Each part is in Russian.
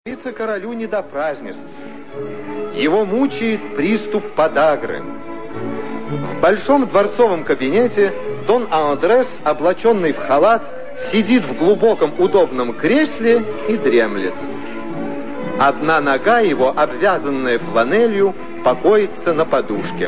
Вице-королю не до празднеств. Его мучает приступ подагры. В большом дворцовом кабинете Дон Андрес, облаченный в халат, сидит в глубоком удобном кресле и дремлет. Одна нога его, обвязанная фланелью, покоится на подушке.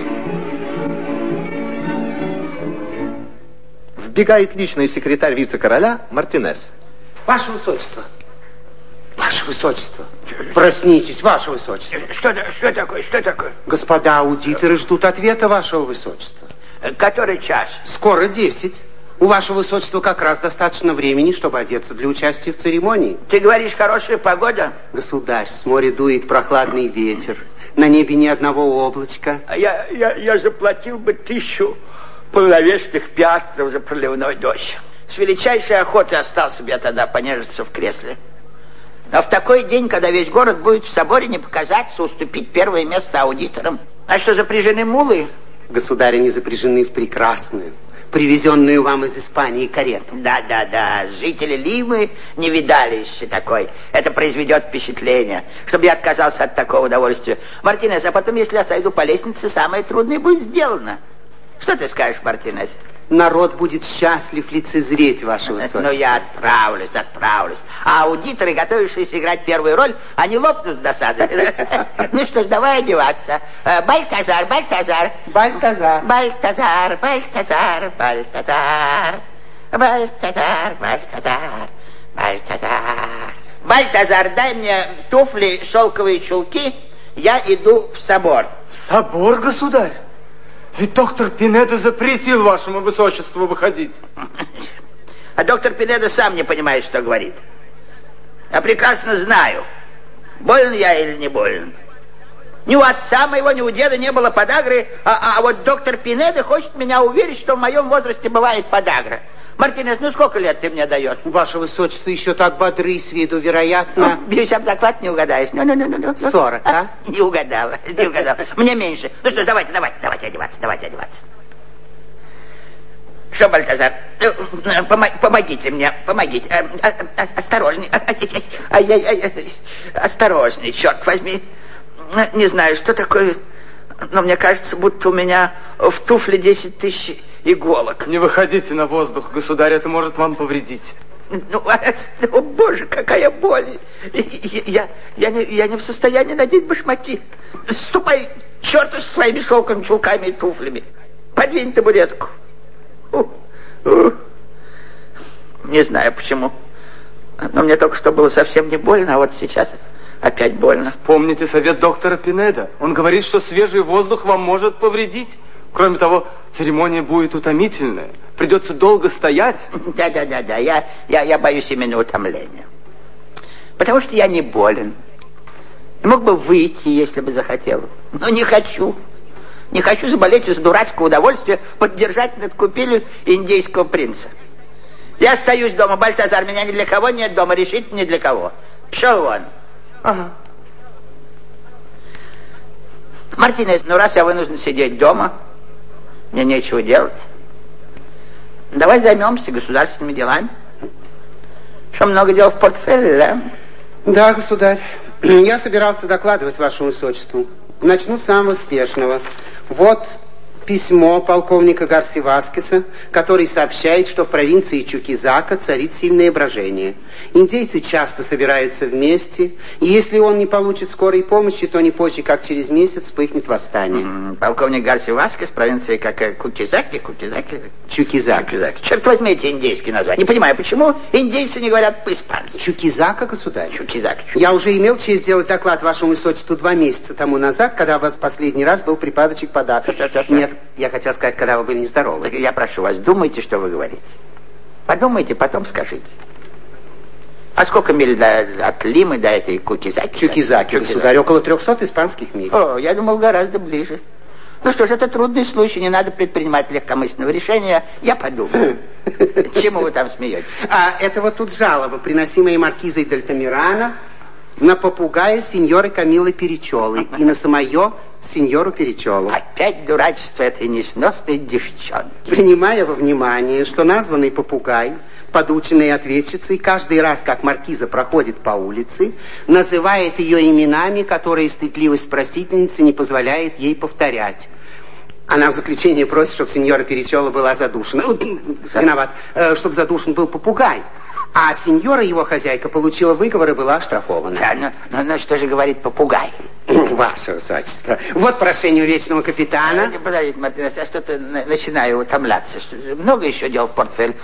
Вбегает личный секретарь вице-короля Мартинес. Ваше Высочество. Ваше Высочество. Проснитесь, Ваше Высочество. Что такое? Господа аудиторы ждут ответа Вашего Высочества. Который час? Скоро 10. У Вашего Высочества как раз достаточно времени, чтобы одеться для участия в церемонии. Ты говоришь, хорошая погода? Государь, с моря дует прохладный ветер. На небе ни одного облачка. Я заплатил бы 1000 полновесных пиастров за проливной дождь. С величайшей охотой остался бы я тогда понежиться в кресле. Но в такой день, когда весь город будет в соборе, не показаться, уступить первое место аудиторам. А что, запряжены мулы? Государь, они запряжены в прекрасную, привезенную вам из Испании карету. Да. Жители Лимы не видали еще такой. Это произведет впечатление. Чтобы я отказался от такого удовольствия. Мартинес, а потом, если я сойду по лестнице, самое трудное будет сделано. Что ты скажешь, Мартинес? Народ будет счастлив лицезреть, Ваше Высочество. Ну, я отправлюсь. А аудиторы, готовившиеся играть первую роль, они лопнут с досады. Ну что ж, давай одеваться. Бальтазар. Бальтазар, дай мне туфли, шелковые чулки, я иду в собор. В собор, государь? Ведь доктор Пинеда запретил Вашему Высочеству выходить. А доктор Пинеда сам не понимает, что говорит. Я прекрасно знаю, болен я или не болен. Ни у отца моего, ни у деда не было подагры, а вот доктор Пинеда хочет меня уверить, что в моем возрасте бывает подагра. Мартинес, ну сколько лет ты мне даешь? Ваше Высочество еще так бодры с виду, вероятно. Бьюсь об заклад, не угадаешь. 40, а? Не угадала. Мне меньше. Ну что, давайте одеваться. Что, Бальтазар, помогите мне. Осторожней. Осторожней, черт возьми. Не знаю, что такое, но мне кажется, будто у меня в туфле 10 000 иголок. Не выходите на воздух, государь, это может вам повредить. О, Боже, какая боль. Я не в состоянии надеть башмаки. Ступай, черту, со своими шелковыми чулками и туфлями. Подвинь табуретку. Не знаю почему, но мне только что было совсем не больно, а вот сейчас опять больно. Вспомните совет доктора Пинеда. Он говорит, что свежий воздух вам может повредить. Кроме того, церемония будет утомительная. Придется долго стоять. Да. Я боюсь именно утомления. Потому что я не болен. Я мог бы выйти, если бы захотел. Но не хочу. Не хочу заболеть из дурацкого удовольствия поддержать над купелью индейского принца. Я остаюсь дома, Бальтазар. Меня ни для кого нет дома, решительно ни для кого. Пошел вон. Ага. Мартинес, ну раз я вынужден сидеть дома, мне нечего делать, давай займемся государственными делами. Что, много дел в портфеле, да? Да, государь. Я собирался докладывать Вашему Высочеству. Начну с самого спешного. Вот письмо полковника Гарси Васкеса, который сообщает, что в провинции Чукизака царит сильное брожение. Индейцы часто собираются вместе, и если он не получит скорой помощи, то не позже, как через месяц, вспыхнет восстание. Полковник Гарси Васкес, провинции как Кукизаки? Чукизак. Черт возьми эти индейские названия. Не понимаю, почему индейцы не говорят по-испански. Чукизака, государь. Чукизак. Я уже имел честь сделать доклад Вашему Высочеству 2 месяца тому назад, когда у вас последний раз был припадочек подагры. Что? Нет, я хотел сказать, когда вы были нездоровы. Я прошу вас, думайте, что вы говорите. Подумайте, потом скажите. А сколько миль от Лимы до этой Кукизаки? Чукизаки, государь, около 300 испанских миль. О, я думал, гораздо ближе. Ну что ж, это трудный случай, не надо предпринимать легкомысленного решения. Я подумаю. Чему вы там смеетесь? А это вот тут жалоба, приносимая маркизой Д'Альтамирано на попугая сеньоры Камилы Перечелы и на самое сеньору Перечелу. Опять дурачество этой несносной девчонки. Принимая во внимание, что названный попугай подученной ответчицей, каждый раз, как маркиза проходит по улице, называет ее именами, которые стыдливость просительницы не позволяет ей повторять. Она в заключение просит, чтобы сеньора Перечола была задушена. Виноват, чтобы задушен был попугай. А сеньора, его хозяйка, получила выговор и была оштрафована. Да, но что же говорит попугай? Ваше высочество, вот прошение у вечного капитана. Подождите, Мартинес, я что-то начинаю утомляться. Много еще дел в портфель.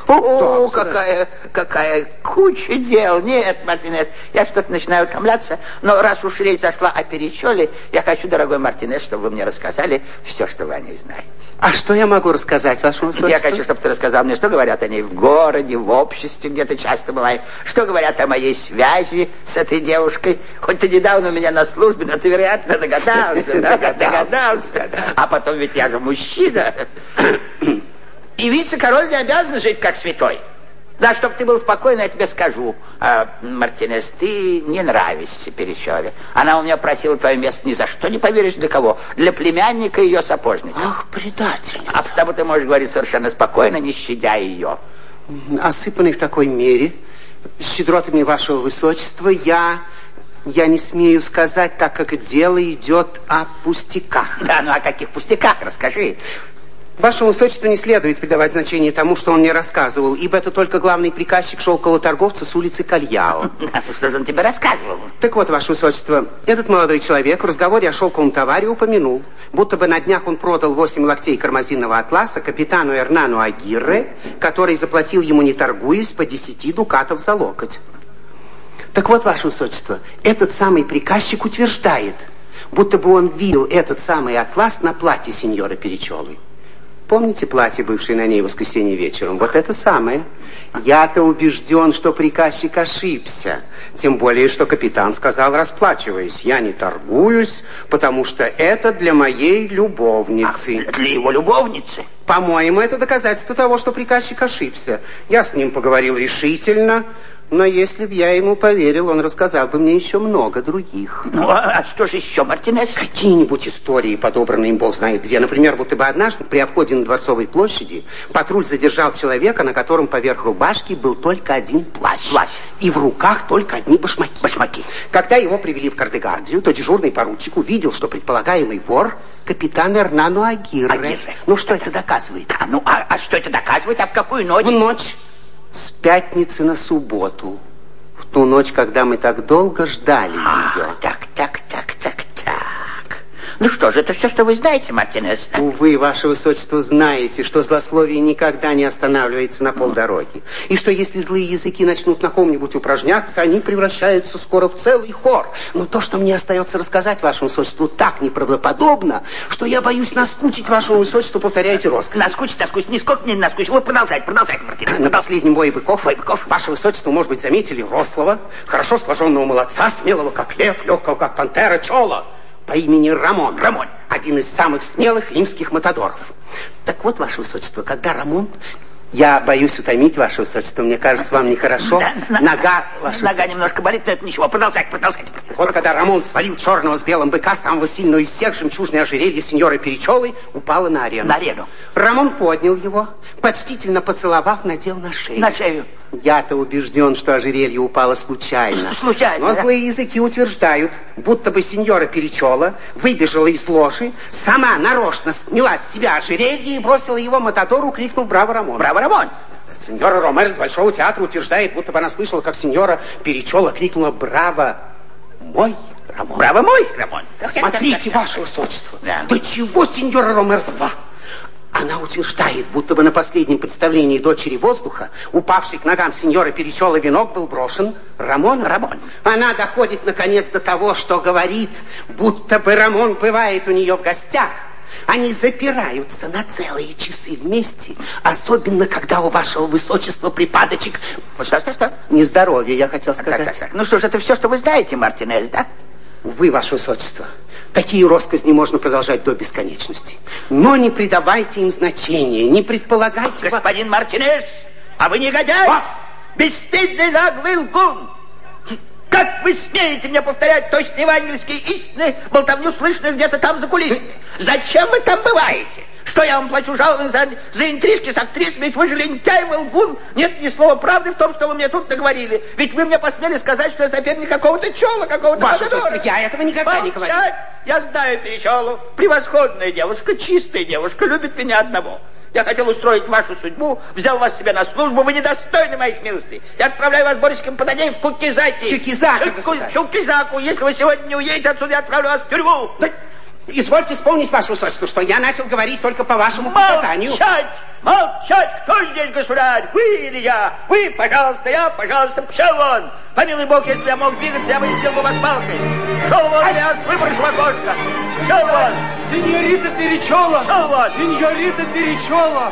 Какая куча дел. Нет, Мартинес, я что-то начинаю утомляться. Но раз уж речь зашла о Перечоле, я хочу, дорогой Мартинес, чтобы вы мне рассказали все, что вы о ней знаете. А что я могу рассказать, ваше высочество? Я хочу, чтобы ты рассказал мне, что говорят о ней в городе, в обществе, где-то часто бывает. Что говорят о моей связи с этой девушкой. Хоть ты недавно у меня на службе, но ты, вероятно, догадался. Догадался. А потом ведь я же мужчина. И вице-король не обязан жить как святой. Да, чтобы ты был спокойен, я тебе скажу. Мартинес, ты не нравишься Перечоле. Она у меня просила твое место ни за что, не поверишь для кого. Для племянника ее сапожника. Ах, предательница. А потому ты можешь говорить совершенно спокойно, не щадя ее. Осыпанный в такой мере щедротами вашего высочества, я не смею сказать, так как дело идет о пустяках. Да, ну о каких пустяках? Расскажи. Вашему высочеству не следует придавать значение тому, что он мне рассказывал, ибо это только главный приказчик шелкового торговца с улицы Кальяо. Что же он тебе рассказывал? Так вот, ваше высочество, этот молодой человек в разговоре о шелковом товаре упомянул, будто бы на днях он продал 8 локтей кармазинного атласа капитану Эрнану Агирре, который заплатил ему, не торгуясь, по 10 дукатов за локоть. Так вот, ваше высочество, этот самый приказчик утверждает, будто бы он видел этот самый атлас на платье сеньоры Перечолы. Помните платье, бывшее на ней в воскресенье вечером? Вот это самое. Я-то убежден, что приказчик ошибся. Тем более, что капитан сказал, расплачиваясь: я не торгуюсь, потому что это для моей любовницы. Для его любовницы? По-моему, это доказательство того, что приказчик ошибся. Я с ним поговорил решительно, но если б я ему поверил, он рассказал бы мне еще много других. Ну, а что же еще, Мартинес? Какие-нибудь истории, подобранные им бог знает где. Например, будто бы однажды при обходе на Дворцовой площади патруль задержал человека, на котором поверх рубашки был только один плащ. И в руках только одни башмаки. Когда его привели в Кардегардию, то дежурный поручик увидел, что предполагаемый вор капитан Эрнану Агирре. Ну, что это доказывает? А что это доказывает? А в какую ночь? В ночь с пятницы на субботу. В ту ночь, когда мы так долго ждали ее. Так. Ну что же, это все, что вы знаете, Мартинес? Увы, ваше высочество, знаете, что злословие никогда не останавливается на полдороги. И что если злые языки начнут на ком-нибудь упражняться, они превращаются скоро в целый хор. Но то, что мне остается рассказать вашему высочеству, так неправдоподобно, что я боюсь наскучить вашему высочеству, повторяйте роскошь. Наскучить, нисколько не наскучить. Вы продолжайте, Мартинес. На последнем бое быков, ваше высочество, может быть, заметили рослого, хорошо сложенного молодца, смелого как лев, легкого как пантера, чола, по имени Рамон. Один из самых смелых римских матадоров. Так вот, ваше высочество, когда Рамон... Я боюсь утомить, ваше высочество, мне кажется, вам нехорошо. Нога, ваше Нога немножко болит, но это ничего. Продолжайте. Вот когда Рамон свалил черного с белым быка, самого сильного из всех, жемчужное ожерелье сеньоры Перечолы упало на арену. Рамон поднял его, почтительно поцеловав, надел на шею. На шею. Я-то убежден, что ожерелье упало случайно. Но злые языки утверждают, будто бы сеньора Перечола выбежала из ложи, сама нарочно сняла с себя ожерелье и бросила его матадору, крикнув: «Браво, Рамон!» «Браво, Рамон!» Сеньора Ромер из Большого театра утверждает, будто бы она слышала, как сеньора Перечола крикнула: «Браво, мой Рамон!» «Браво, мой Рамон!» Смотрите, ваше высочество, до чего сеньора Ромер зла? Она утверждает, будто бы на последнем представлении дочери воздуха, упавший к ногам сеньоры Перечолы венок, был брошен Рамон. Она доходит, наконец, до того, что говорит, будто бы Рамон бывает у нее в гостях. Они запираются на целые часы вместе, особенно когда у вашего высочества припадочек... Что? Нездоровье, я хотел сказать. Так. Ну что ж, это все, что вы знаете, Мартинес, да? Увы, ваше высочество, такие росказни можно продолжать до бесконечности. Но не придавайте им значения, не предполагайте... Господин Мартинес, а вы негодяй! Бесстыдный наглый лгун! Как вы смеете мне повторять точно евангельские истины, болтовню слышную где-то там за кулисами? Зачем вы там бываете? Что я вам плачу жалование за интрижки с актрисами? Ведь вы же лентяй, вы лгун. Нет ни слова правды в том, что вы мне тут наговорили. Ведь вы мне посмели сказать, что я соперник какого-то чола, какого-то Ваше сестры, я этого никогда не говорил. Я знаю Перечелу. Превосходная девушка, чистая девушка, любит меня одного. Я хотел устроить вашу судьбу, взял вас себе на службу, вы недостойны моих милостей. Я отправляю вас Борисиком Подадеем в Кукизаки. Чукизаку. Если вы сегодня не уедете отсюда, я отправлю вас в тюрьму. Извольте вспомнить, ваше высочество, что я начал говорить только по вашему приказанию. Молчать! Кто здесь государь? Вы или я? Вы, пожалуйста, я, пожалуйста, пошел вон. Помилуй Бог, если я мог двигаться, я бы сделал бы вас палкой. Шел вон, я вас выброшу в окошко. Шел вон. Сеньорита Перечола! Шел вон. Сеньорита Перечола!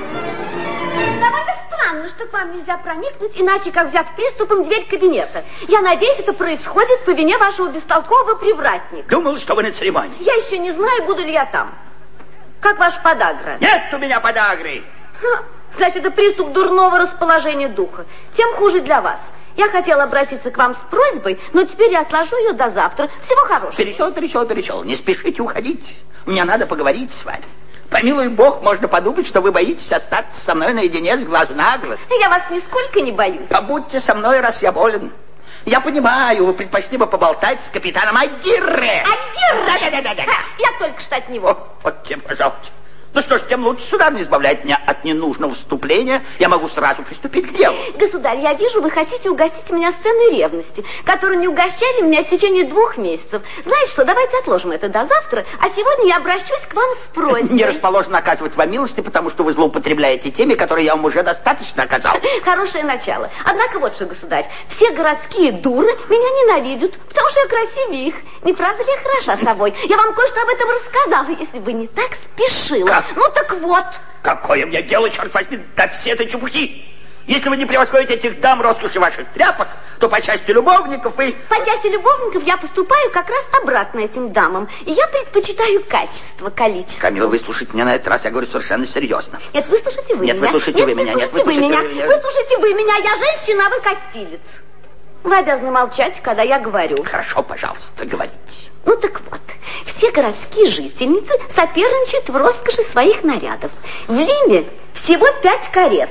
Довольно странно, что к вам нельзя проникнуть, иначе как взяв приступом дверь кабинета. Я надеюсь, это происходит по вине вашего бестолкового привратника. Думал, что вы на церемонии. Я еще не знаю, буду ли я там. Как ваш подагра? Нет у меня подагры. Значит, это приступ дурного расположения духа. Тем хуже для вас. Я хотела обратиться к вам с просьбой, но теперь я отложу ее до завтра. Всего хорошего. Перечел. Не спешите уходить. Мне надо поговорить с вами. Помилуй Бог, можно подумать, что вы боитесь остаться со мной наедине с глазу на глаз. Я вас нисколько не боюсь. Побудьте со мной, раз я болен. Я понимаю, вы предпочли бы поболтать с капитаном Агирре. Агирре? Да. Я только что от него. Вот тебе, пожалуйста. Ну что ж, тем лучше, сударь, не избавляет меня от ненужного вступления. Я могу сразу приступить к делу. Государь, я вижу, вы хотите угостить меня сценой ревности, которую не угощали меня в течение 2 месяцев. Знаете что, давайте отложим это до завтра, а сегодня я обращусь к вам с просьбой. Не расположен оказывать вам милости, потому что вы злоупотребляете теми, которые я вам уже достаточно оказал. Хорошее начало. Однако вот что, государь, все городские дуры меня ненавидят, потому что я красивее их. Не правда ли я хороша собой? Я вам кое-что об этом рассказала, если бы не так спешила. Ну так вот. Какое мне дело, черт возьми, до всей этой чепухи? Если вы не превосходите этих дам роскоши ваших тряпок, то по части любовников вы... По части любовников я поступаю как раз обратно этим дамам. И я предпочитаю качество, количество. Камила, выслушайте меня на этот раз, я говорю совершенно серьезно. Нет, выслушайте вы меня. Нет, выслушайте вы меня. Выслушайте вы меня. Я женщина, а вы костилец. Вы обязаны молчать, когда я говорю. Хорошо, пожалуйста, говорите. Ну так вот, все городские жительницы соперничают в роскоши своих нарядов. В Риме всего 5 карет.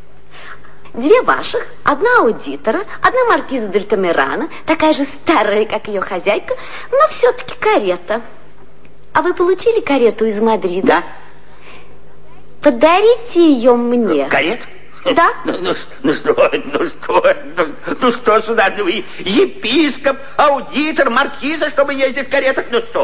2 ваших, 1 аудитора, 1 маркиза дель Камерана, такая же старая, как ее хозяйка, но все-таки карета. А вы получили карету из Мадрида? Да. Подарите ее мне. Карету? Да? Ну что, сударь, вы епископ, аудитор, маркиза, чтобы ездить в каретах? Ну что.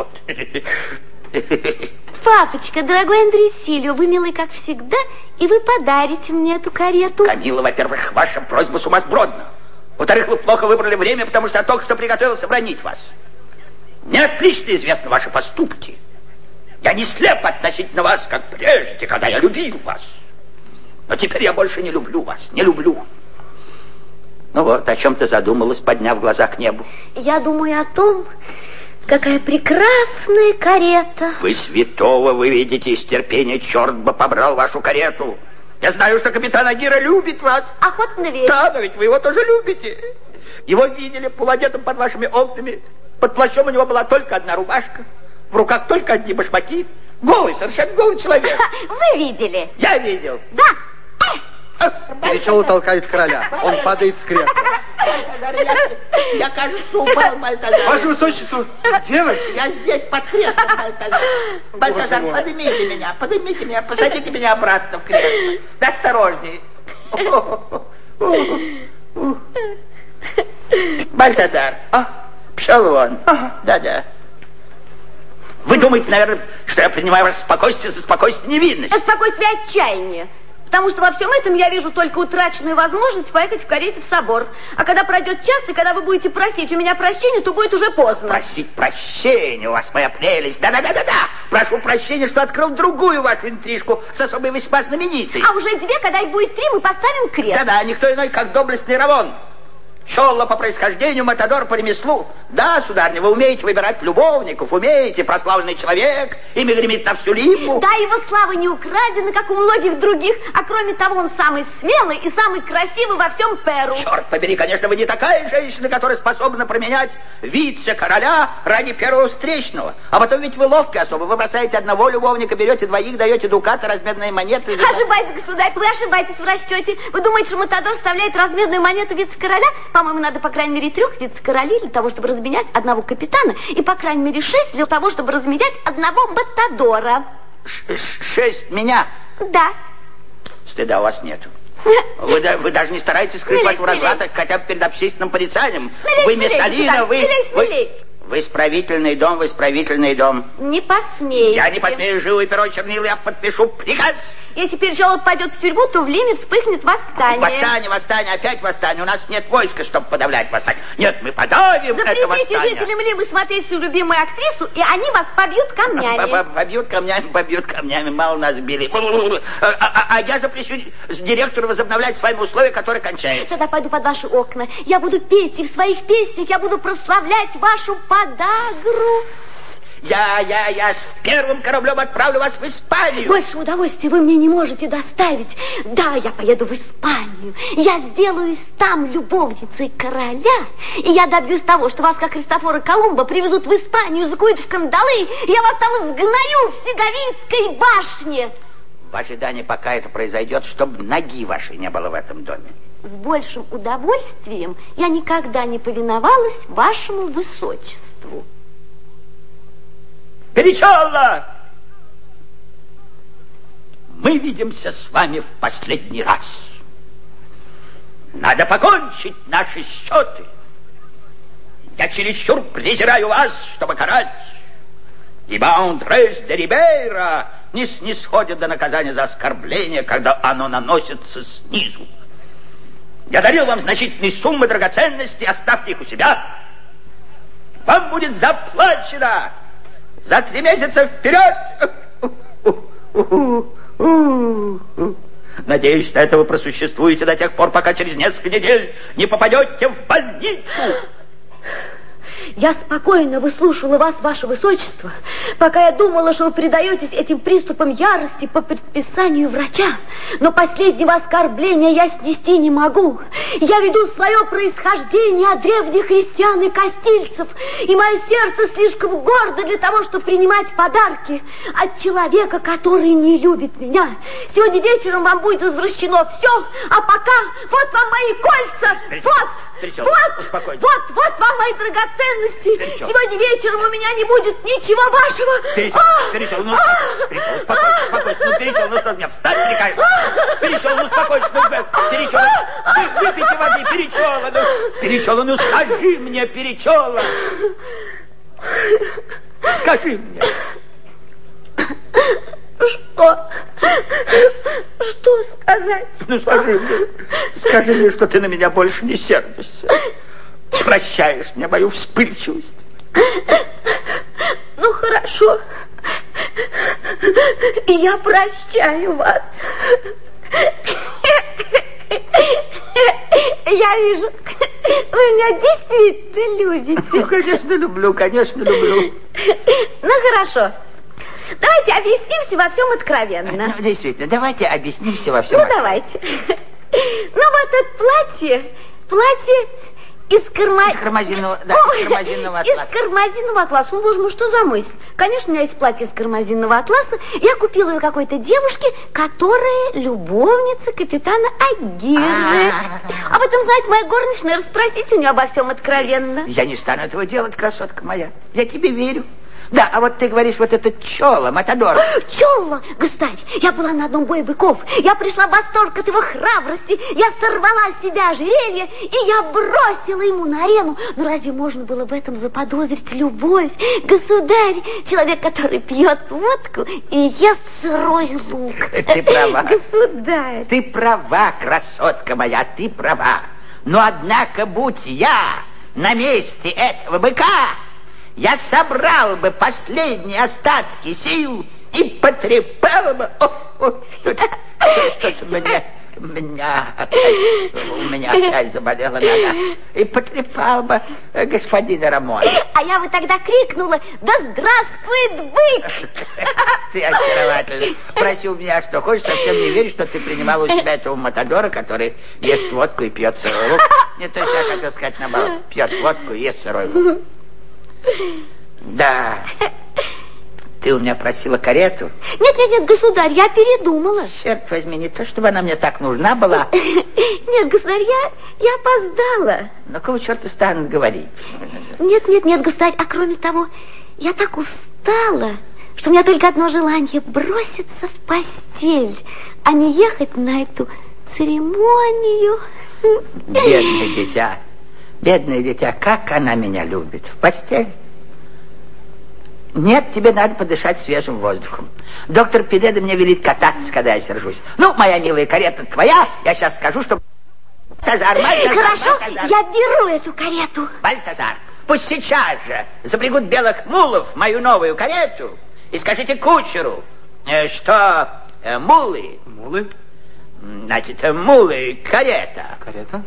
Папочка, дорогой Андрей Сильо, вы милый, как всегда, и вы подарите мне эту карету. Камила, во-первых, ваша просьба сумасбродна. Во-вторых, вы плохо выбрали время, потому что я только что приготовился бронить вас. Мне отлично известны ваши поступки. Я не слеп относительно вас, как прежде, когда я любил вас. Но теперь я больше не люблю вас, не люблю. Ну вот, о чем ты задумалась, подняв глаза к небу? Я думаю о том, какая прекрасная карета. Вы святого выведете из терпения, черт бы побрал вашу карету. Я знаю, что капитан Агира любит вас. Охотно верю. Да, но ведь вы его тоже любите. Его видели полуодетым под вашими окнами. Под плащом у него была только 1 рубашка. В руках только 1 башмаки. Голый, совершенно голый человек. Вы видели? Я видел. Да. Перечел толкает короля. Он падает с кресла. Я, кажется, упал, Бальтазар. Ваше высочество, где вы? Я здесь под креслом, Бальтазар. Бальтазар, поднимите меня, посадите меня обратно в кресло. Да осторожней. Бальтазар, пшел вон. Да. Вы думаете, наверное, что я принимаю ваше спокойствие за спокойствие невинности? Это спокойствие отчаяния. Потому что во всем этом я вижу только утраченную возможность поехать в карете в собор. А когда пройдет час, и когда вы будете просить у меня прощения, то будет уже поздно. Просить прощения, у вас моя прелесть. Да. Прошу прощения, что открыл другую вашу интрижку с особой весьма знаменитой. А уже 2, когда их будет 3, мы поставим крест. Да, никто иной, как доблестный Равон. Чолла по происхождению, матадор по ремеслу. Да, сударыня, вы умеете выбирать любовников, умеете, прославленный человек, имя гремит на всю Лимбу. Да, его слава не украдена, как у многих других, а кроме того, он самый смелый и самый красивый во всем Перу. Черт побери, конечно, вы не такая женщина, которая способна променять вице-короля ради первого встречного. А потом ведь вы ловкая особо, вы бросаете одного любовника, берете двоих, даете дукаты, разменные монеты. Ошибаетесь, государь, вы ошибаетесь в расчете. Вы думаете, что матадор вставляет разменную монету вице-короля? По-моему, надо по крайней мере 3 вице-королей для того, чтобы разменять одного капитана, и по крайней мере 6 для того, чтобы разменять одного матадора. 6 меня? Да. Стыда у вас нету. Вы даже не стараетесь скрыть вашу развраток хотя бы перед общественным порицанием. Вы Мессалина, вы исправительный дом, вы исправительный дом. Не посмеете. Я не посмею, живую перо чернила, я подпишу приказ. Если Перчоло попадет в тюрьму, то в Лиме вспыхнет восстание. Восстание, опять восстание. У нас нет войска, чтобы подавлять восстание. Нет, мы подавим это восстание. Запретите жителям Лимы смотреть всю любимую актрису, и они вас побьют камнями. Побьют камнями, мало нас били. А я запрещу директору возобновлять с вами условия, которые кончаются. Тогда пойду под ваши окна. Я буду петь, и в своих песнях я буду прославлять вашу подагру. Я с первым кораблем отправлю вас в Испанию. Больше удовольствия вы мне не можете доставить. Да, я поеду в Испанию. Я сделаюсь там любовницей короля. И я добьюсь того, что вас, как Христофора Колумба, привезут в Испанию, закуют в кандалы. И я вас там изгною в Сеговинской башне. В ожидании, пока это произойдет, чтобы ноги вашей не было в этом доме. С большим удовольствием я никогда не повиновалась вашему высочеству. Перечолла! Мы видимся с вами в последний раз. Надо покончить наши счеты. Я чересчур презираю вас, чтобы карать, ибо Андрес де Рибейра не снисходит до наказания за оскорбление, когда оно наносится снизу. Я дарил вам значительные суммы драгоценностей, оставьте их у себя. Вам будет заплачено за 3 месяца вперед. Надеюсь, что это вы просуществуете до тех пор, пока через несколько недель не попадете в больницу. Я спокойно выслушивала вас, ваше высочество, пока я думала, что вы предаетесь этим приступам ярости по предписанию врача. Но последнего оскорбления я снести не могу. Я веду свое происхождение от древних христиан и кастильцев, и мое сердце слишком гордо для того, чтобы принимать подарки от человека, который не любит меня. Сегодня вечером вам будет возвращено все, а пока вот вам мои кольца, вот вам мои драгоценности. Сегодня вечером у меня не будет ничего вашего. Перечел, ну что меня встать прикажешь? Перечел, успокойся, Перечел, выпейте воды, Перечел, ну скажи мне, Перечел. Скажи мне. Что сказать? Ну скажи мне, что ты на меня больше не сердишься. Прощаешь мне мою вспыльчивость. Ну, хорошо. Я прощаю вас. Я вижу, вы меня действительно любите. Ну, конечно, люблю. Ну, хорошо. Давайте объяснимся во всем откровенно. Ну, действительно, давайте объяснимся во всем. Ну, давайте. Ну, вот это платье... Из кармазинного атласа. Ну, боже мой, что за мысль? Конечно, у меня есть платье из кармазинного атласа. Я купила ее какой-то девушке, которая любовница капитана Агирре. Об этом знает моя горничная. Расспросите у нее обо всем откровенно. Я не стану этого делать, красотка моя. Я тебе верю. Да, а вот ты говоришь, вот это Чолла, матадор. Чолла, государь, я была на одном бое быков. Я пришла в восторг от его храбрости. Я сорвала с себя ожерелье, и я бросила ему на арену. Но разве можно было в этом заподозрить любовь? Государь, человек, который пьет водку и ест сырой лук. Ты права. Государь. Ты права, красотка моя, ты права. Но однако, будь я на месте этого быка, я собрал бы последние остатки сил и потрепал бы... Что-то мне у меня опять заболела нога. И потрепал бы господина Рамона. А я бы тогда крикнула: да здравствует бык! Ты очаровательна. Проси у меня, что хочешь, совсем не верю, что ты принимала у себя этого матадора, который ест водку и пьет сырой лук. Не то, что я хотел сказать наоборот. Пьет водку и ест сырой лук. Да. Ты у меня просила карету? Нет, государь, я передумала. Черт возьми, не то, чтобы она мне так нужна была. Нет, государь, я опоздала. Ну, кого черта станут говорить? Нет, государь, а кроме того, я так устала, что у меня только одно желание — броситься в постель, а не ехать на эту церемонию. Бедное дитя, как она меня любит. В постель? Нет, тебе надо подышать свежим воздухом. Доктор Пинеда мне велит кататься, когда я сержусь. Ну, моя милая, карета твоя. Я сейчас скажу, что... Бальтазар. Хорошо, я беру эту карету. Бальтазар, пусть сейчас же запрягут белых мулов в мою новую карету и скажите кучеру, что мулы... Мулы? Значит, мулы, карета. Карета?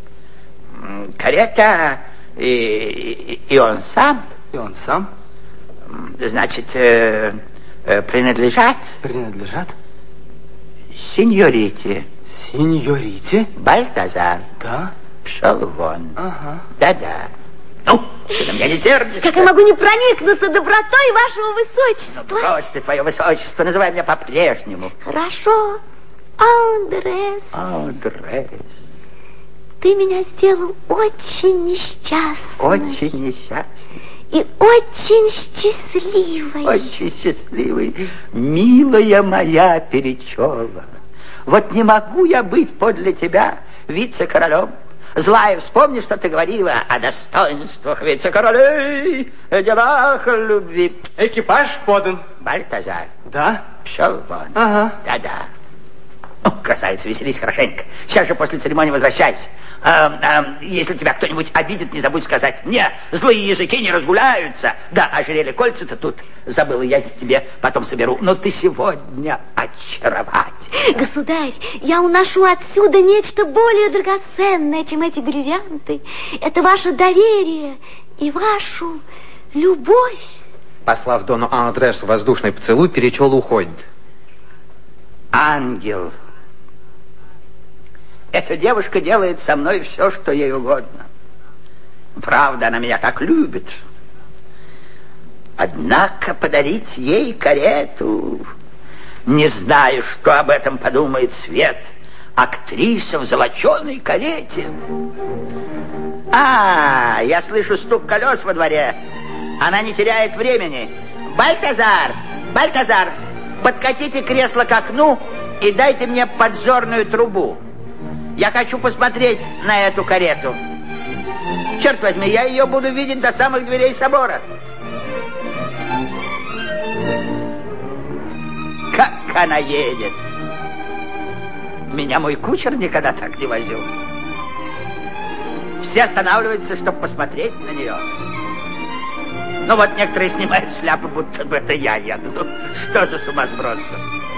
Карета и он сам. И он сам? Значит, принадлежат... Принадлежат? Сеньорите. Сеньорите? Бальтазар. Да? Пшел вон. Ага. Да-да. Ну, ты на меня не сердишься? Как я могу не проникнуться добротой вашего высочества? Ну, брось ты, твое высочество, называй меня по-прежнему. Хорошо. Андрес. Андрес. Ты меня сделал очень несчастной. Очень несчастный. И очень счастливой. Очень счастливый. Милая моя Перечола, вот не могу я быть подле тебя вице-королем. Злая, вспомни, что ты говорила о достоинствах вице-королей, о делах любви. Экипаж подан. Бальтазар. Да? Пшел вон. Ага. Да-да. О, красавица, веселись хорошенько. Сейчас же после церемонии возвращайся. Если тебя кто-нибудь обидит, не забудь сказать мне. Злые языки не разгуляются. Да, ожерелье кольца-то тут забыла, я тебе потом соберу. Но ты сегодня очаровательна. Государь, я уношу отсюда нечто более драгоценное, чем эти бриллианты. Это ваше доверие и вашу любовь. Послав дону Андресу воздушный поцелуй, Перечола уходит. Ангел. Эта девушка делает со мной все, что ей угодно. Правда, она меня так любит. Однако подарить ей карету... Не знаю, что об этом подумает свет. Актриса в золоченой карете. Я слышу стук колес во дворе. Она не теряет времени. Бальтазар, Бальтазар, подкатите кресло к окну и дайте мне подзорную трубу. Я хочу посмотреть на эту карету. Черт возьми, я ее буду видеть до самых дверей собора. Как она едет! Меня мой кучер никогда так не возил. Все останавливаются, чтобы посмотреть на нее. Ну вот некоторые снимают шляпы, будто бы это я еду. Ну, что за сумасбродство?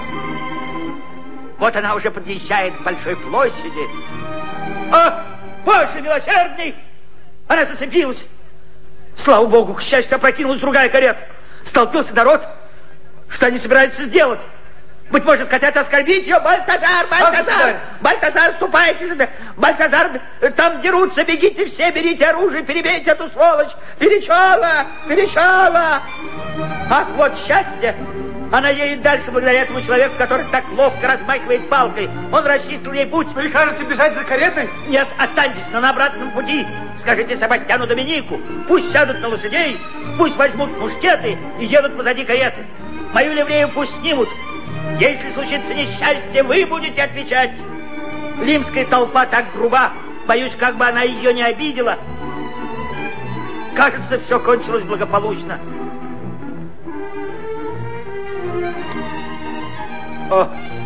Вот она уже подъезжает к большой площади. О, Боже милосердный! Она зацепилась. Слава Богу, к счастью, опрокинулась другая карета. Столкнулся народ. Что они собираются сделать? Быть может, хотят оскорбить ее? Бальтазар, Бальтазар! Бальтазар, ступайте же! Бальтазар, там дерутся, бегите все, берите оружие, перебейте эту сволочь! Перечола! Перечола! Ах, вот счастье! Она едет дальше благодаря этому человеку, который так ловко размахивает палкой. Он расчистил ей путь. Прикажете бежать за каретой? Нет, останьтесь, но на обратном пути. Скажите Себастьяну Доминику, пусть сядут на лошадей, пусть возьмут мушкеты и едут позади кареты. Мою ливрею пусть снимут. Если случится несчастье, вы будете отвечать. Римская толпа так груба, боюсь, как бы она ее не обидела. Кажется, все кончилось благополучно. О,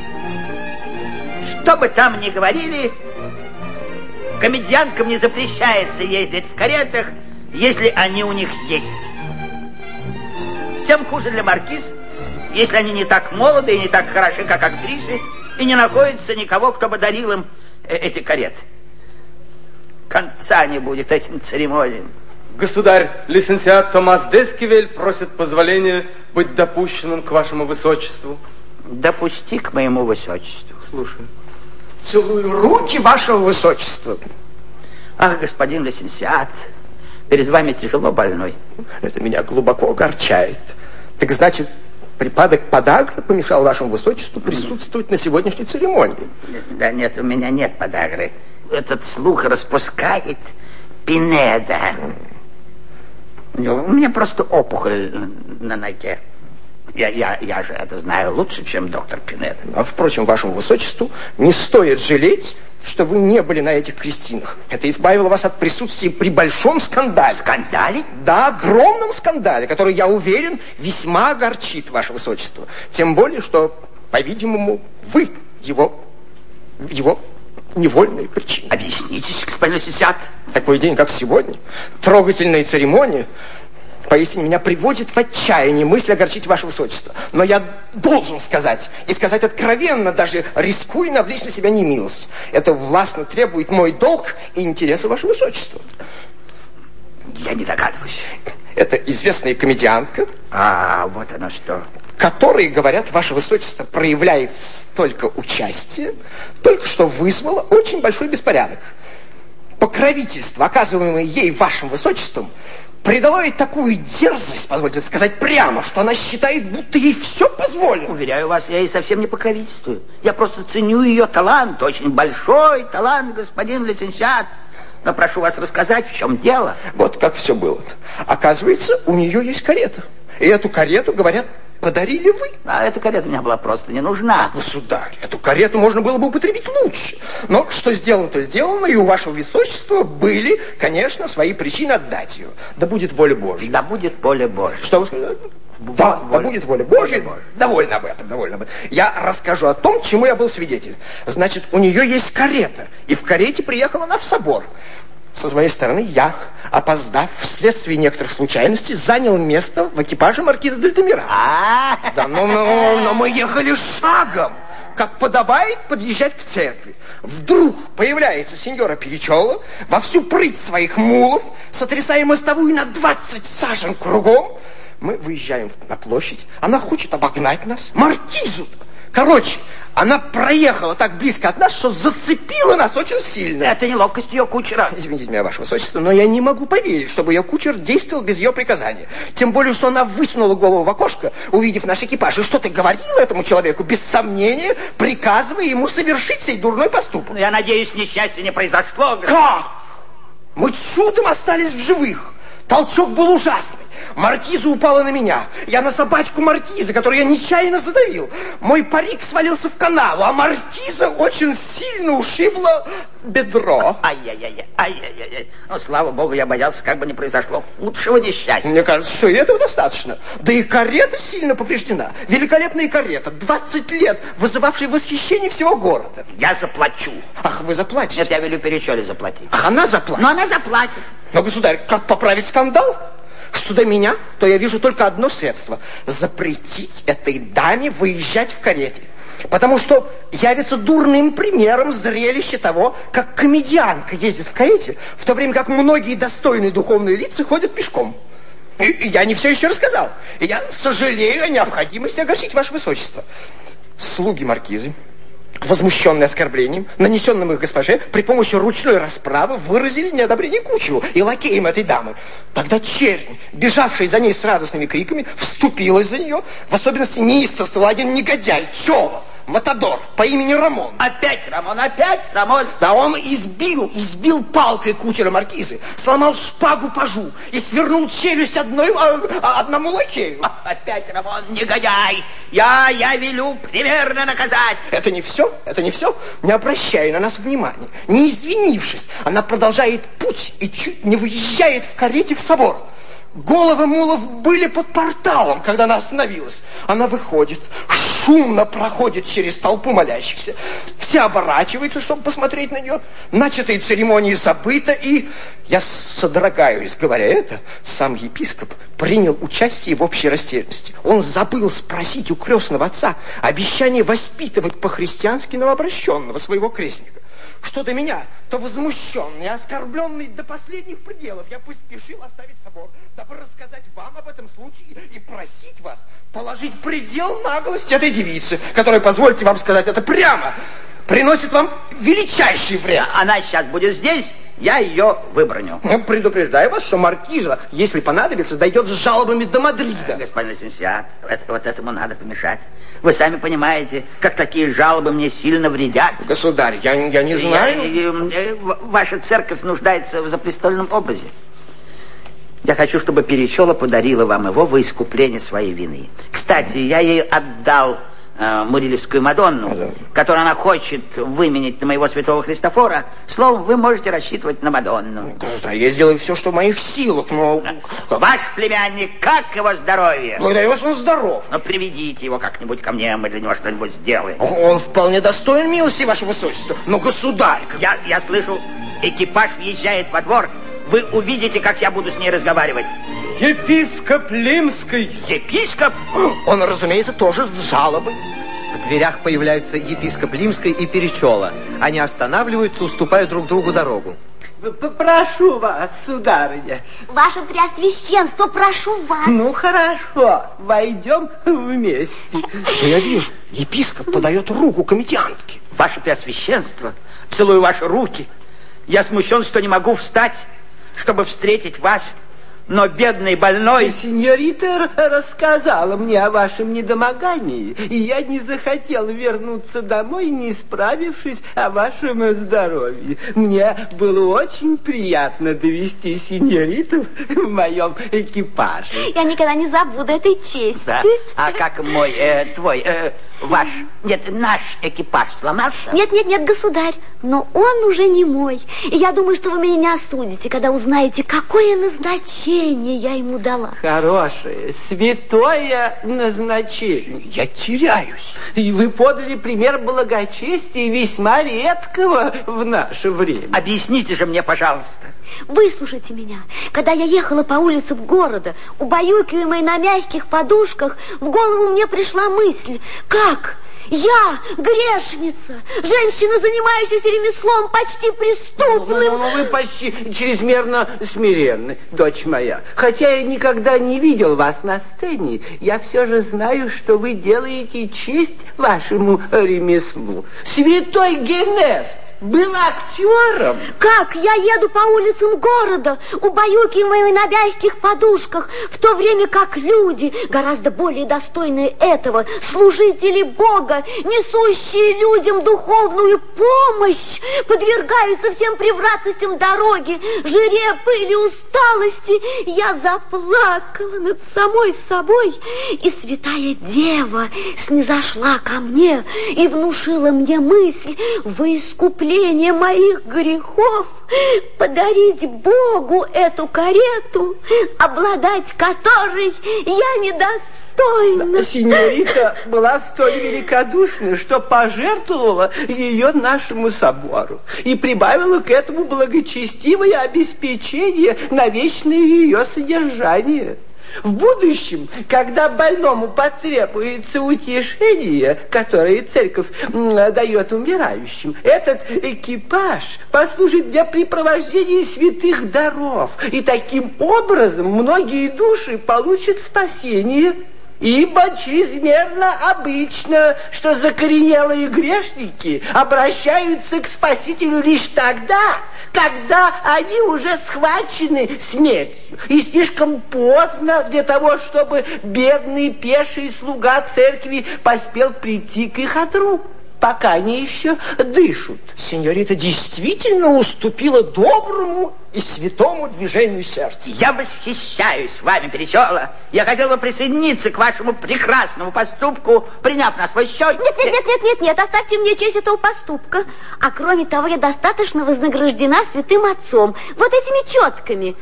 что бы там ни говорили, комедианткам не запрещается ездить в каретах, если они у них есть. Тем хуже для маркиз, если они не так молоды и не так хороши, как актрисы, и не находится никого, кто бы дарил им эти кареты. Конца не будет этим церемониям. Государь, лицензиат Томас Дескивель просит позволения быть допущенным к вашему высочеству. Допусти к моему высочеству. Слушаю. Целую руки вашего высочества. Ах, господин лицензиат, перед вами тяжело больной. Это меня глубоко огорчает. Так значит, припадок подагры помешал вашему высочеству присутствовать на сегодняшней церемонии? Да нет, у меня нет подагры. Этот слух распускает Пинеда. У меня просто опухоль на ноге. Я же это знаю лучше, чем доктор Пинеда. А, впрочем, вашему высочеству не стоит жалеть, что вы не были на этих крестинах. Это избавило вас от присутствия при большом скандале. Скандале? Да, огромном скандале, который, я уверен, весьма огорчит ваше высочество. Тем более, что, по-видимому, вы его невольные причины. Объяснитесь, господин лицензиат. Такой день, как сегодня, трогательная церемония, поистине меня приводит в отчаяние мысль огорчить ваше высочество. Но я должен сказать, и сказать откровенно, даже рискуя навлечь на себя немилость. Это властно требует мой долг и интересы вашего высочества. Я не догадываюсь. Это известная комедиантка. А, вот оно что. Которые, говорят, ваше высочество проявляет столько участия, только что вызвало очень большой беспорядок. Покровительство, оказываемое ей вашим высочеством, придало ей такую дерзость, позвольте сказать прямо, что она считает, будто ей все позволено. Уверяю вас, я ей совсем не покровительствую. Я просто ценю ее талант, очень большой талант, господин лицензиат. Но прошу вас рассказать, в чем дело. Вот как все было. Оказывается, у нее есть карета. И эту карету, говорят, подарили вы. А эта карета мне была просто не нужна. Государь, эту карету можно было бы употребить лучше. Но что сделано, то сделано, и у вашего высочества были, конечно, свои причины отдать ее. Да будет воля Божья. Да будет воля Божья. Что вы сказали? Да будет воля Божья. Довольно об этом. Я расскажу о том, чему я был свидетель. Значит, у нее есть карета, и в карете приехала она в собор. Со своей стороны, я, опоздав вследствие некоторых случайностей, занял место в экипаже маркиза де Альтамира. Да, но мы ехали шагом, как подобает подъезжать к церкви. Вдруг появляется сеньора Перечола во всю прыть своих мулов, сотрясая мостовую на 20 сажен кругом. Мы выезжаем на площадь, она хочет обогнать нас, маркизу. Короче, она проехала так близко от нас, что зацепила нас очень сильно. Это неловкость ее кучера. Извините меня, ваше высочество, но я не могу поверить, чтобы ее кучер действовал без ее приказания. Тем более, что она высунула голову в окошко, увидев наш экипаж, и что-то говорила этому человеку, без сомнения, приказывая ему совершить сей дурной поступок. Я надеюсь, несчастье не произошло. Как? Мы чудом остались в живых. Толчок был ужасный. Маркиза упала на меня. Я на собачку маркиза, которую я нечаянно задавил. Мой парик свалился в канаву, а маркиза очень сильно ушибла бедро. Ай-яй-яй. Ну, слава богу, я боялся, как бы не произошло худшего несчастья. Мне кажется, что и этого достаточно. Да и карета сильно повреждена. Великолепная карета, 20 лет, вызывавшая восхищение всего города. Я заплачу. Ах, вы заплатите? Нет, я велю Перечоле заплатить. Ах, она заплатит? Но она заплатит. Но, государь, как поправить скандал? Что до меня, то я вижу только одно средство. Запретить этой даме выезжать в карете. Потому что явится дурным примером зрелище того, как комедианка ездит в карете, в то время как многие достойные духовные лица ходят пешком. И я не все еще рассказал. И я сожалею о необходимости огорчить ваше высочество. Слуги маркизы, возмущенные оскорблением, нанесенным их госпоже, при помощи ручной расправы выразили неодобрение кучеру и лакеям этой дамы. Тогда чернь, бежавшая за ней с радостными криками, вступилась за нее, в особенности неистовствовал один негодяй, Чола, матадор по имени Рамон. Опять Рамон. Да он избил палкой кучера маркизы, сломал шпагу пажу и свернул челюсть одному лакею. Опять Рамон, негодяй. Я велю примерно наказать. Это не все. Не обращая на нас внимания, не извинившись, она продолжает путь и чуть не выезжает в карете в собор. головы мулов были под порталом, когда она остановилась. Она выходит, шумно проходит через толпу молящихся. Все оборачиваются, чтобы посмотреть на нее. Начатые церемонии забыто, и я содрогаюсь, говоря это, сам епископ принял участие в общей растерянности. Он забыл спросить у крестного отца обещание воспитывать по-христиански новообращенного своего крестника. Что до меня, то возмущенный, оскорбленный до последних пределов, я поспешил оставить собор, дабы рассказать вам об этом случае и просить вас положить предел наглости этой девицы, которая, позвольте вам сказать это прямо, приносит вам величайший вред. Она сейчас будет здесь, я ее выброню. Предупреждаю вас, что маркиза, если понадобится, дойдет с жалобами до Мадрида. Господин лицензиат, вот этому надо помешать. Вы сами понимаете, как такие жалобы мне сильно вредят. Государь, я не знаю. Ваша церковь нуждается в запрестольном образе. Я хочу, чтобы Перечола подарила вам его во искупление своей вины. Кстати, я ей отдал Мурилевскую Мадонну, которую она хочет выменить на моего святого Христофора. Словом, вы можете рассчитывать на Мадонну. Государь, я сделаю все, что в моих силах, но... Ваш племянник, как его здоровье? Благодарю вас, он здоров. Но приведите его как-нибудь ко мне, мы для него что-нибудь сделаем. Он вполне достоин милости, ваше высочество. Но, государь... Я слышу, экипаж въезжает во двор. Вы увидите, как я буду с ней разговаривать. Епископ Лимский. Епископ? Он, разумеется, тоже с жалобой. В дверях появляются епископ Лимский и Перечола. Они останавливаются, уступая друг другу дорогу. Прошу вас, сударыня. Ваше Преосвященство, прошу вас. Ну, хорошо, войдем вместе. Что я вижу? Епископ подает руку комитянтке. Ваше Преосвященство, целую ваши руки. Я смущен, что не могу встать, чтобы встретить вас. Но бедный больной... Сеньорита рассказала мне о вашем недомогании, и я не захотел вернуться домой, не справившись о вашем здоровье. Мне было очень приятно довести сеньориту в моем экипаже. Я никогда не забуду этой чести. Да? А как мой, ваш, наш экипаж сломался? Нет, государь, но он уже не мой. И я думаю, что вы меня не осудите, когда узнаете, какое назначение я ему дала. Хорошее, святое назначение. Я теряюсь. И вы подали пример благочестия весьма редкого в наше время. Объясните же мне, пожалуйста. Выслушайте меня. Когда я ехала по улицам города, убаюкиваемой на мягких подушках, в голову мне пришла мысль, как... Я, грешница, женщина, занимающаяся ремеслом почти преступным. Вы почти чрезмерно смиренны, дочь моя. Хотя я никогда не видел вас на сцене, я все же знаю, что вы делаете честь вашему ремеслу. Святой Генест был актером. Как? Я еду по улицам города, убаюкиваемой на мягких подушках, в то время как люди, гораздо более достойные этого, служители Бога, несущие людям духовную помощь, подвергаются всем превратностям дороги, жире, пыли, усталости. Я заплакала над самой собой, и святая Дева снизошла ко мне и внушила мне мысль во искупление моих грехов, подарить Богу эту карету, обладать которой я недостойна. Сеньорита была столь великодушна, что пожертвовала ее нашему собору и прибавила к этому благочестивое обеспечение на вечное ее содержание. В будущем, когда больному потребуется утешение, которое церковь дает умирающим, этот экипаж послужит для препровождения святых даров, и таким образом многие души получат спасение. Ибо чрезмерно обычно, что закоренелые грешники обращаются к Спасителю лишь тогда, когда они уже схвачены смертью, и слишком поздно для того, чтобы бедный пеший слуга церкви поспел прийти к их отру, пока они еще дышат. Сеньорита действительно уступила доброму и святому движению сердца. Я восхищаюсь вами, Перечола. Я хотел бы присоединиться к вашему прекрасному поступку, приняв на свой счет... Нет, оставьте мне честь этого поступка. А кроме того, я достаточно вознаграждена святым отцом вот этими четками.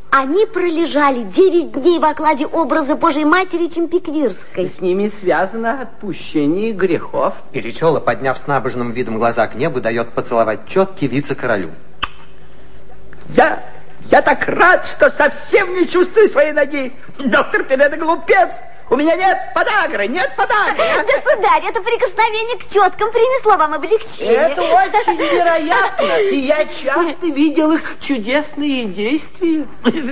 Они пролежали 9 дней в окладе образа Божьей Матери Чемпиквирской. С ними связано отпущение грехов. Перечола, подняв с набожным видом глаза к небу, дает поцеловать четки вице-королю. Я так рад, что совсем не чувствую своей ноги. Доктор Пинеда глупец. У меня нет подагры, нет подагры. Государь, это прикосновение к теткам принесло вам облегчение. Это очень вероятно. И я часто видел их чудесные действия.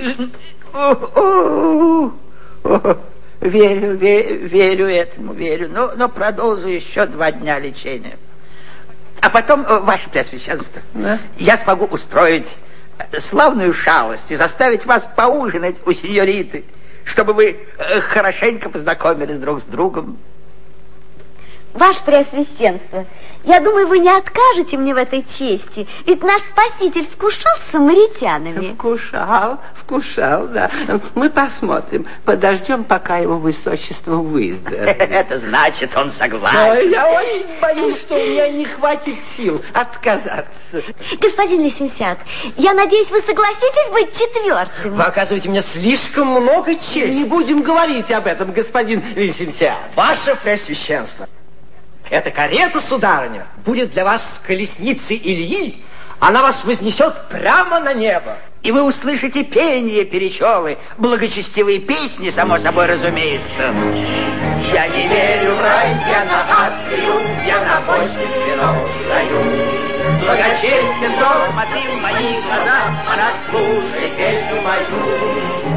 Верю этому, верю. Но продолжу еще 2 дня лечения. А потом, ваше Преосвященство, я смогу устроить славную шалость и заставить вас поужинать у сеньориты, чтобы вы хорошенько познакомились друг с другом. Ваше Преосвященство, я думаю, вы не откажете мне в этой чести, ведь наш Спаситель вкушал с самаритянами. Вкушал, да. Мы посмотрим, подождем, пока его высочество выздоровеет. Это значит, он согласен. Я очень боюсь, что у меня не хватит сил отказаться. Господин Лисенсиат, я надеюсь, вы согласитесь быть 4-м. Вы оказываете мне слишком много чести. Не будем говорить об этом, господин Лисенсиат. Ваше Преосвященство, эта карета, сударыня, будет для вас колесницей Ильи. Она вас вознесет прямо на небо. И вы услышите пение перечелы, благочестивые песни, само собой разумеется. Я не верю в рай, я на ад верю, я на бочке с вином стою. Благочестен Бог, смотри в мои глаза, она слушай песню мою.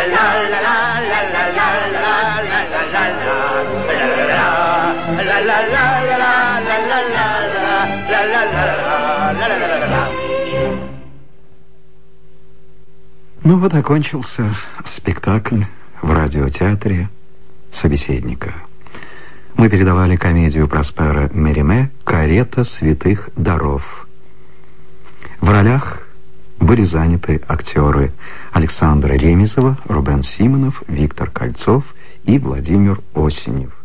Ну вот окончился спектакль в радиотеатре «Собеседника». Мы передавали комедию Проспера Мериме «Карета святых даров». В ролях были заняты актеры Александра Ремезова, Рубен Симонов, Виктор Кольцов и Владимир Осенев.